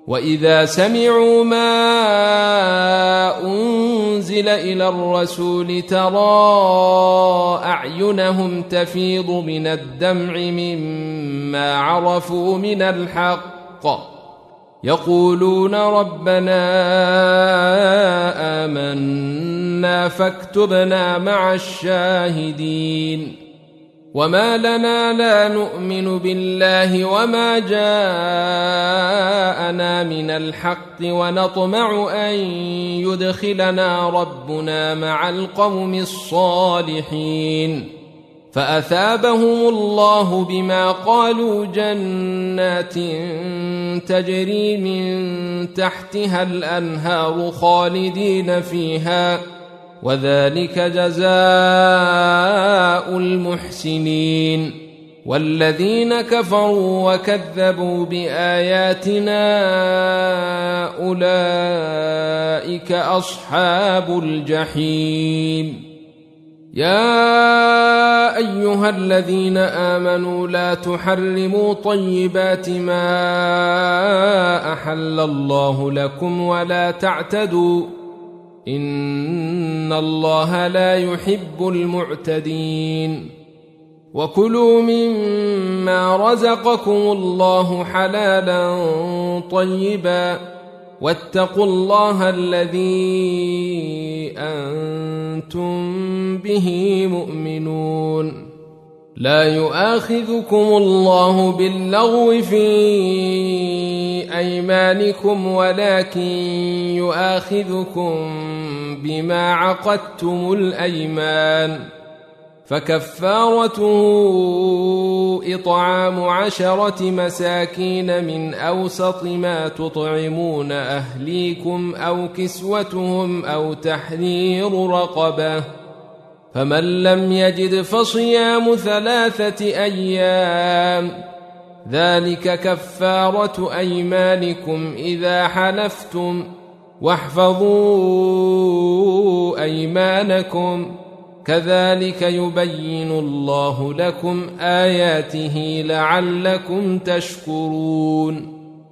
وإذا سمعوا ما أنزل إلى الرسول ترى أعينهم تفيض من الدمع مما عرفوا من الحق يقولون ربنا آمنا فاكتبنا مع الشاهدين وما لنا لا نؤمن بالله وما جاءنا من الحق ونطمع أن يدخلنا ربنا مع القوم الصالحين فأثابهم الله بما قالوا جنات تجري من تحتها الأنهار خالدين فيها وذلك جزاء المحسنين والذين كفروا وكذبوا بآياتنا أولئك أصحاب الجحيم يا أيها الذين آمنوا لا تحرموا طيبات ما أحل الله لكم ولا تعتدوا إن الله لا يحب المعتدين وكلوا مما رزقكم الله حلالا طيبا واتقوا الله الذي أنتم به مؤمنون لا يؤاخذكم الله باللغو في أيمانكم ولكن يؤاخذكم بما عقدتم الأيمان فكفارته إطعام 10 مساكين من أوسط ما تطعمون أهليكم أو كسوتهم أو تحرير رقبة فمن لم يجد فصيام 3 أيام ذلك كفارة أيمانكم إذا حلفتم واحفظوا أيمانكم كذلك يبين الله لكم آياته لعلكم تشكرون